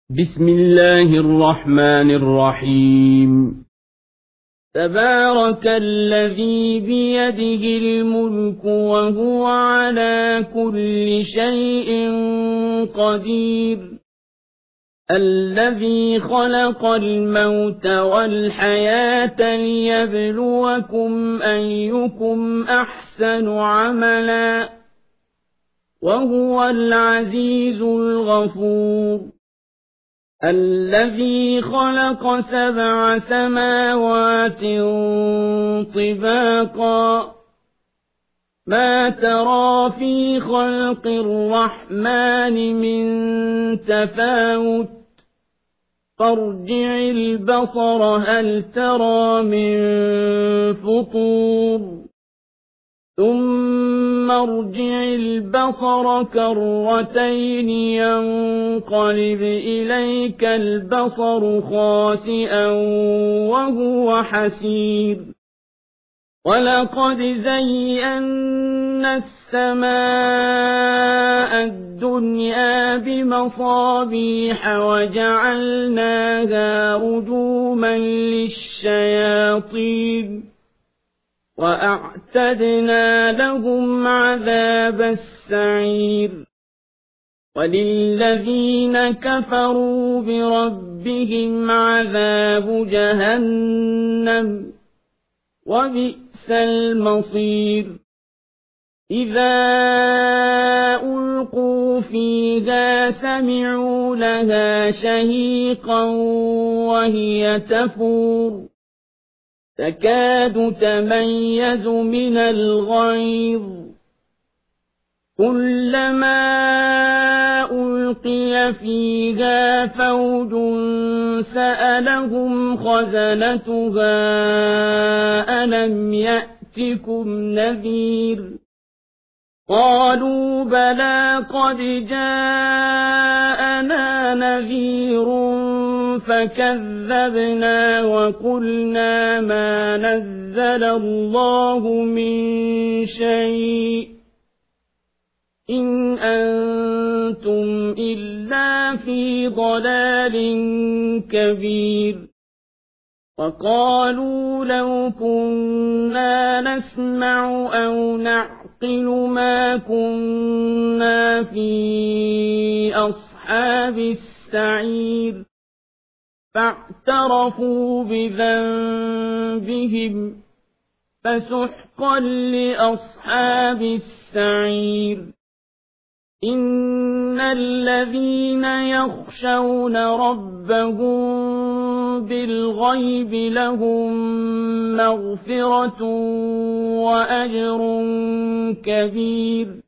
بسم الله الرحمن الرحيم. تبارك الذي بيده الملك وهو على كل شيء قدير، الذي خلق الموت والحياة ليبلوكم أيكم أحسن عملا، وهو العزيز الغفور. الذي خلق 7 سماوات طباقا، ما ترى في خلق الرحمن من تفاوت، فارجع البصر هل ترى من فطور، ثم ارجع البصر كرتين ينقلب إليك البصر خاسئا وهو حسير. ولقد زينا السماء الدنيا بمصابيح وجعلناها رجوما للشياطين، وأعتدنا لهم عذاب السعير. وللذين كفروا بربهم عذاب جهنم، وبئس المصير. إذا ألقوا فيها سمعوا لها شهيقا وهي تفور، تكاد تميز من الغيظ، كلما ألقي فيها فوج سألهم خزنتها ألم يأتكم نذير، قالوا بلى قد جاءنا نذير فكذبنا وقلنا ما نزل الله من شيء إن أنتم إلا في ضلال كبير. وقالوا لو كنا نسمع أو نعقل ما كنا في أصحاب السعير، فاعترفوا بذنبهم فسحقا لأصحاب السعير. إن الذين يخشون ربهم بالغيب لهم مغفرة وأجر كبير.